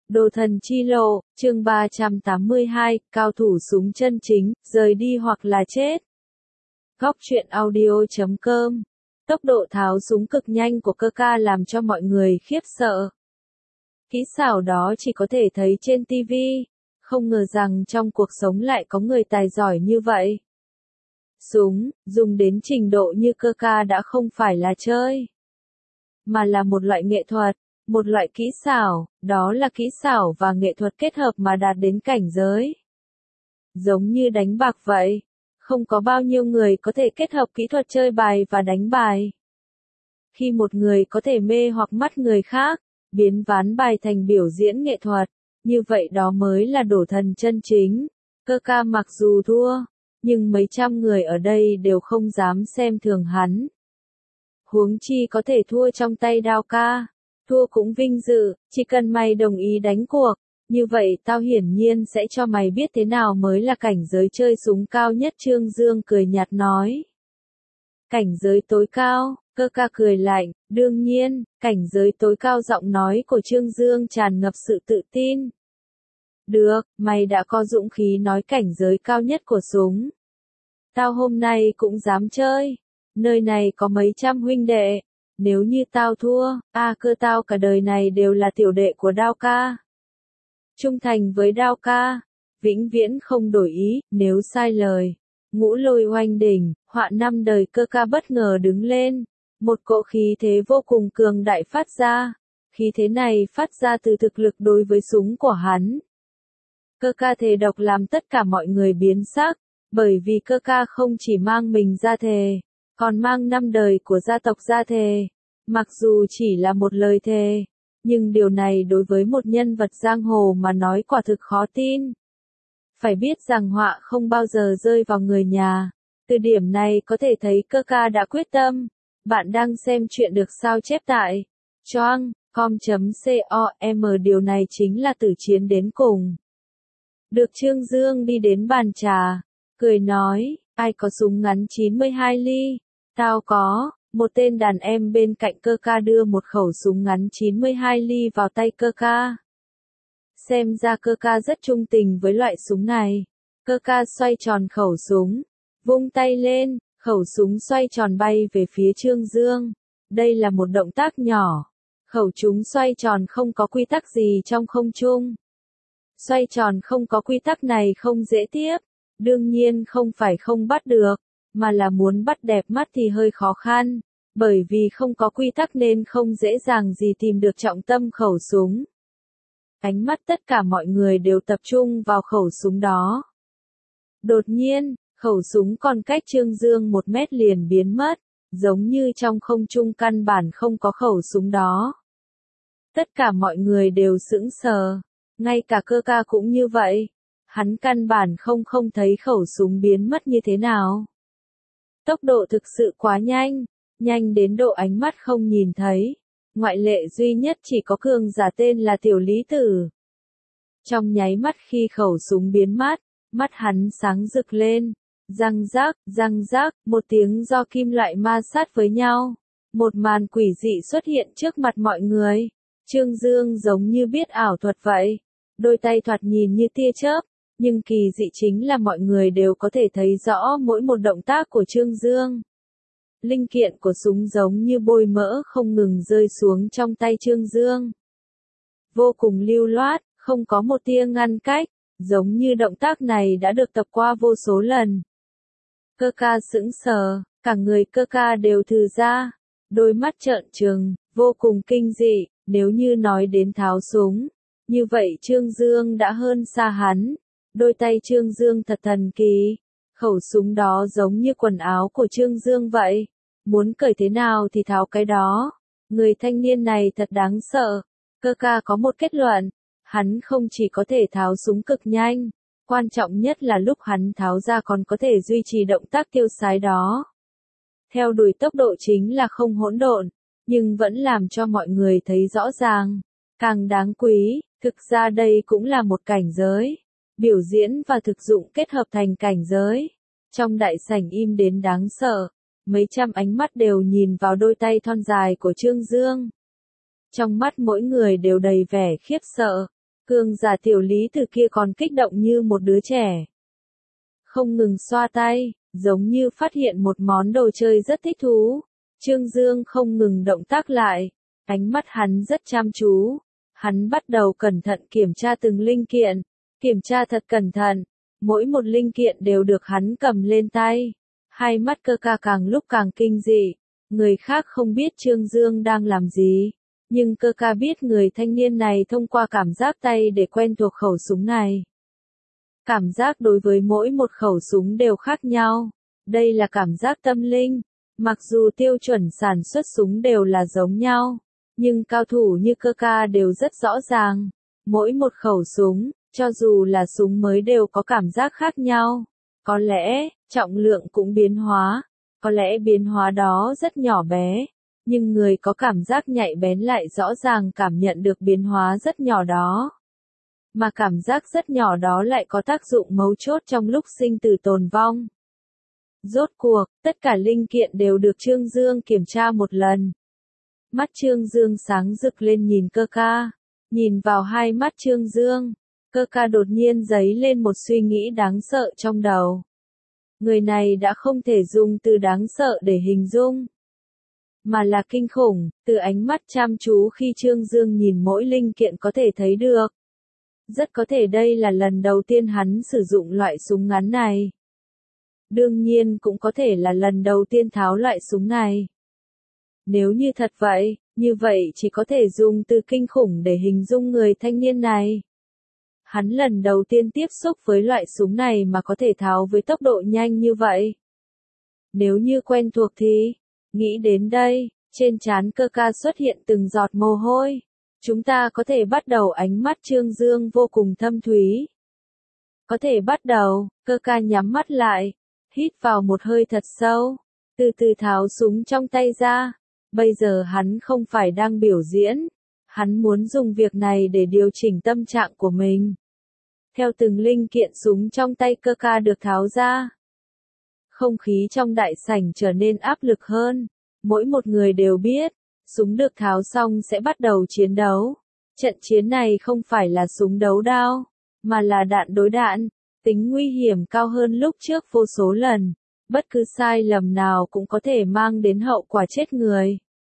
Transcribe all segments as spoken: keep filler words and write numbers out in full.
Đồ thần chi lộ, chương ba trăm tám mươi hai, cao thủ súng chân chính, rời đi hoặc là chết. Góc truyện audio chấm com. Tốc độ tháo súng cực nhanh của Cơ làm cho mọi người khiếp sợ. Kỹ xảo đó chỉ có thể thấy trên ti vi, không ngờ rằng trong cuộc sống lại có người tài giỏi như vậy. Súng, dùng đến trình độ như Cơ đã không phải là chơi, mà là một loại nghệ thuật, một loại kỹ xảo, đó là kỹ xảo và nghệ thuật kết hợp mà đạt đến cảnh giới. Giống như đánh bạc vậy, không có bao nhiêu người có thể kết hợp kỹ thuật chơi bài và đánh bài. Khi một người có thể mê hoặc mắt người khác, biến ván bài thành biểu diễn nghệ thuật, như vậy đó mới là đổ thần chân chính. Cơ mặc dù thua, nhưng mấy trăm người ở đây đều không dám xem thường hắn. Huống chi có thể thua trong tay Đao Ca, thua cũng vinh dự, chỉ cần mày đồng ý đánh cuộc, như vậy tao hiển nhiên sẽ cho mày biết thế nào mới là cảnh giới chơi súng cao nhất. Trương Dương cười nhạt nói. Cảnh giới tối cao, Cơ cười lạnh, đương nhiên, cảnh giới tối cao. Giọng nói của Trương Dương tràn ngập sự tự tin. Được, mày đã có dũng khí nói cảnh giới cao nhất của súng. Tao hôm nay cũng dám chơi, nơi này có mấy trăm huynh đệ. Nếu như tao thua, a Cơ tao cả đời này đều là tiểu đệ của Đao Ca. Trung thành với Đao Ca, vĩnh viễn không đổi ý, nếu sai lời. Ngũ lôi oanh đỉnh, họa năm đời. Cơ bất ngờ đứng lên, một cỗ khí thế vô cùng cường đại phát ra. Khí thế này phát ra từ thực lực đối với súng của hắn. Cơ thề độc làm tất cả mọi người biến sắc, bởi vì Cơ không chỉ mang mình ra thề, còn mang năm đời của gia tộc ra thề. Mặc dù chỉ là một lời thề, nhưng điều này đối với một nhân vật giang hồ mà nói quả thực khó tin. Phải biết rằng họa không bao giờ rơi vào người nhà. Từ điểm này có thể thấy Cơ đã quyết tâm. Bạn đang xem chuyện được sao chép tại choang com chấm com. Điều này chính là tử chiến đến cùng. Được. Trương Dương đi đến bàn trà, cười nói, ai có súng ngắn chín mươi hai ly? Tao có. Một tên đàn em bên cạnh Cơ đưa một khẩu súng ngắn chín mươi hai ly vào tay Cơ. Xem ra Cơ rất trung tình với loại súng này. Cơ xoay tròn khẩu súng, vung tay lên, khẩu súng xoay tròn bay về phía Trương Dương. Đây là một động tác nhỏ. Khẩu súng xoay tròn không có quy tắc gì trong không trung. Xoay tròn không có quy tắc này không dễ tiếp. Đương nhiên không phải không bắt được, mà là muốn bắt đẹp mắt thì hơi khó khăn, bởi vì không có quy tắc nên không dễ dàng gì tìm được trọng tâm khẩu súng. Ánh mắt tất cả mọi người đều tập trung vào khẩu súng đó. Đột nhiên, khẩu súng còn cách Trương Dương một mét liền biến mất, giống như trong không trung căn bản không có khẩu súng đó. Tất cả mọi người đều sững sờ, ngay cả Cơ cũng như vậy. Hắn căn bản không không thấy khẩu súng biến mất như thế nào. Tốc độ thực sự quá nhanh, nhanh đến độ ánh mắt không nhìn thấy. Ngoại lệ duy nhất chỉ có cường giả tên là Tiểu Lý Tử. Trong nháy mắt khi khẩu súng biến mất, mắt hắn sáng rực lên. Răng rác, răng rác, một tiếng do kim loại ma sát với nhau. Một màn quỷ dị xuất hiện trước mặt mọi người. Trương Dương giống như biết ảo thuật vậy. Đôi tay thoạt nhìn như tia chớp. Nhưng kỳ dị chính là mọi người đều có thể thấy rõ mỗi một động tác của Trương Dương. Linh kiện của súng giống như bôi mỡ không ngừng rơi xuống trong tay Trương Dương. Vô cùng lưu loát, không có một tia ngăn cách, giống như động tác này đã được tập qua vô số lần. Cơ sững sờ, cả người Cơ đều thư ra, đôi mắt trợn trừng, vô cùng kinh dị. Nếu như nói đến tháo súng, như vậy Trương Dương đã hơn xa hắn. Đôi tay Trương Dương thật thần kỳ. Khẩu súng đó giống như quần áo của Trương Dương vậy. Muốn cởi thế nào thì tháo cái đó. Người thanh niên này thật đáng sợ. Cơ có một kết luận. Hắn không chỉ có thể tháo súng cực nhanh. Quan trọng nhất là lúc hắn tháo ra còn có thể duy trì động tác tiêu sái đó. Theo đuổi tốc độ chính là không hỗn độn. Nhưng vẫn làm cho mọi người thấy rõ ràng. Càng đáng quý, thực ra đây cũng là một cảnh giới. Biểu diễn và thực dụng kết hợp thành cảnh giới. Trong đại sảnh im đến đáng sợ, mấy trăm ánh mắt đều nhìn vào đôi tay thon dài của Trương Dương. Trong mắt mỗi người đều đầy vẻ khiếp sợ. Cường giả tiểu lý từ kia còn kích động như một đứa trẻ. Không ngừng xoa tay, giống như phát hiện một món đồ chơi rất thích thú. Trương Dương không ngừng động tác lại, ánh mắt hắn rất chăm chú. Hắn bắt đầu cẩn thận kiểm tra từng linh kiện, kiểm tra thật cẩn thận, mỗi một linh kiện đều được hắn cầm lên tay. Hai mắt cơ ca càng lúc càng kinh dị, người khác không biết Trương Dương đang làm gì, nhưng cơ ca biết người thanh niên này thông qua cảm giác tay để quen thuộc khẩu súng này. Cảm giác đối với mỗi một khẩu súng đều khác nhau, đây là cảm giác tâm linh, mặc dù tiêu chuẩn sản xuất súng đều là giống nhau. Nhưng cao thủ như cơ ca đều rất rõ ràng, mỗi một khẩu súng, cho dù là súng mới đều có cảm giác khác nhau. Có lẽ, trọng lượng cũng biến hóa, có lẽ biến hóa đó rất nhỏ bé, nhưng người có cảm giác nhạy bén lại rõ ràng cảm nhận được biến hóa rất nhỏ đó. Mà cảm giác rất nhỏ đó lại có tác dụng mấu chốt trong lúc sinh tử tồn vong. Rốt cuộc, tất cả linh kiện đều được Trương Dương kiểm tra một lần. Mắt Trương Dương sáng rực lên nhìn cơ ca, nhìn vào hai mắt Trương Dương, cơ ca đột nhiên dấy lên một suy nghĩ đáng sợ trong đầu. Người này đã không thể dùng từ đáng sợ để hình dung, mà là kinh khủng, từ ánh mắt chăm chú khi Trương Dương nhìn mỗi linh kiện có thể thấy được. Rất có thể đây là lần đầu tiên hắn sử dụng loại súng ngắn này. Đương nhiên cũng có thể là lần đầu tiên tháo loại súng này. Nếu như thật vậy, như vậy chỉ có thể dùng từ kinh khủng để hình dung người thanh niên này. Hắn lần đầu tiên tiếp xúc với loại súng này mà có thể tháo với tốc độ nhanh như vậy. Nếu như quen thuộc thì, nghĩ đến đây, trên trán cơ ca xuất hiện từng giọt mồ hôi. Chúng ta có thể bắt đầu. Ánh mắt Trương Dương vô cùng thâm thúy. Có thể bắt đầu, cơ ca nhắm mắt lại, hít vào một hơi thật sâu, từ từ tháo súng trong tay ra. Bây giờ hắn không phải đang biểu diễn, hắn muốn dùng việc này để điều chỉnh tâm trạng của mình. Theo từng linh kiện súng trong tay cơ ca được tháo ra, không khí trong đại sảnh trở nên áp lực hơn. Mỗi một người đều biết, súng được tháo xong sẽ bắt đầu chiến đấu. Trận chiến này không phải là súng đấu đao, mà là đạn đối đạn, tính nguy hiểm cao hơn lúc trước vô số lần. Bất cứ sai lầm nào cũng có thể mang đến hậu quả chết người.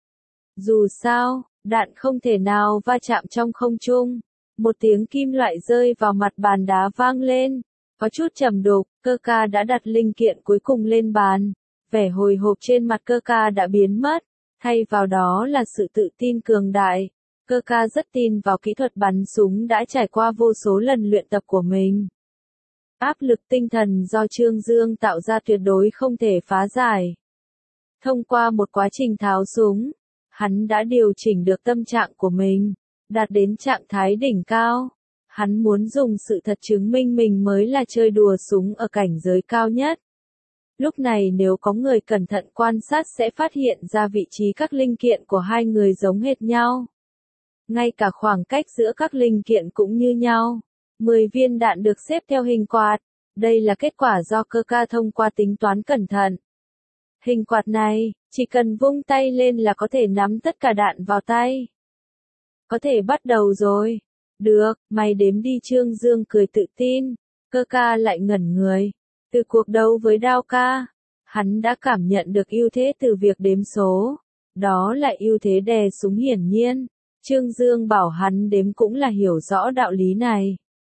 Dù sao, đạn không thể nào va chạm trong không trung. Một tiếng kim loại rơi vào mặt bàn đá vang lên, có chút trầm đục, cơ ca đã đặt linh kiện cuối cùng lên bàn. Vẻ hồi hộp trên mặt cơ ca đã biến mất, thay vào đó là sự tự tin cường đại. Cơ ca rất tin vào kỹ thuật bắn súng đã trải qua vô số lần luyện tập của mình. Áp lực tinh thần do Trương Dương tạo ra tuyệt đối không thể phá giải. Thông qua một quá trình tháo súng, hắn đã điều chỉnh được tâm trạng của mình, đạt đến trạng thái đỉnh cao. Hắn muốn dùng sự thật chứng minh mình mới là chơi đùa súng ở cảnh giới cao nhất. Lúc này nếu có người cẩn thận quan sát sẽ phát hiện ra vị trí các linh kiện của hai người giống hệt nhau. Ngay cả khoảng cách giữa các linh kiện cũng như nhau. mười viên đạn được xếp theo hình quạt. Đây là kết quả do cơ ca thông qua tính toán cẩn thận. Hình quạt này, chỉ cần vung tay lên là có thể nắm tất cả đạn vào tay. Có thể bắt đầu rồi. Được, mày đếm đi. Trương Dương cười tự tin. Cơ ca lại ngẩn người. Từ cuộc đấu với Đao ca, hắn đã cảm nhận được ưu thế từ việc đếm số. Đó là ưu thế đè súng hiển nhiên. Trương Dương bảo hắn đếm cũng là hiểu rõ đạo lý này.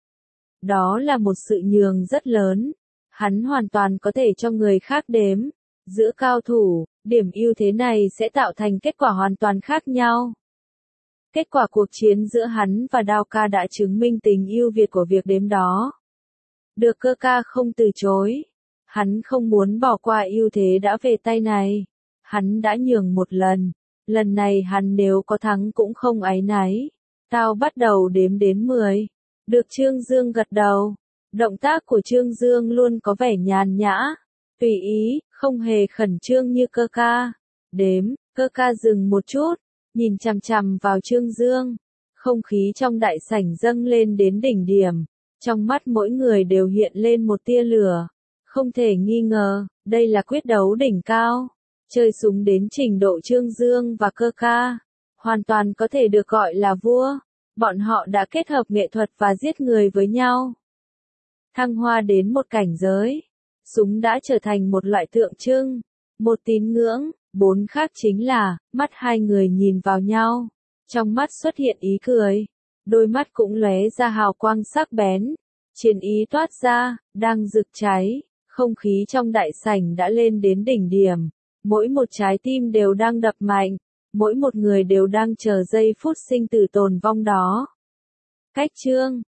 Đó là một sự nhường rất lớn. Hắn hoàn toàn có thể cho người khác đếm. Giữa cao thủ, điểm ưu thế này sẽ tạo thành kết quả hoàn toàn khác nhau. Kết quả cuộc chiến giữa hắn và Đao ca đã chứng minh tình ưu việt của việc đếm đó. Được cơ ca không từ chối. Hắn không muốn bỏ qua ưu thế đã về tay này. Hắn đã nhường một lần. Lần này hắn nếu có thắng cũng không áy náy. Tao bắt đầu đếm đến mười. Được. Trương Dương gật đầu. Động tác của Trương Dương luôn có vẻ nhàn nhã, tùy ý, không hề khẩn trương như cơ ca. Đếm, cơ ca dừng một chút, nhìn chằm chằm vào Trương Dương. Không khí trong đại sảnh dâng lên đến đỉnh điểm. Trong mắt mỗi người đều hiện lên một tia lửa. Không thể nghi ngờ, đây là quyết đấu đỉnh cao. Chơi súng đến trình độ Trương Dương và cơ ca, hoàn toàn có thể được gọi là vua. Bọn họ đã kết hợp nghệ thuật và giết người với nhau. Thăng hoa đến một cảnh giới. Súng đã trở thành một loại tượng trưng, một tín ngưỡng. Bốn khác chính là, mắt hai người nhìn vào nhau. Trong mắt xuất hiện ý cười. Đôi mắt cũng lóe ra hào quang sắc bén. Chiến ý toát ra, đang rực cháy. Không khí trong đại sảnh đã lên đến đỉnh điểm. Mỗi một trái tim đều đang đập mạnh. Mỗi một người đều đang chờ giây phút sinh tử tồn vong đó. Cách chương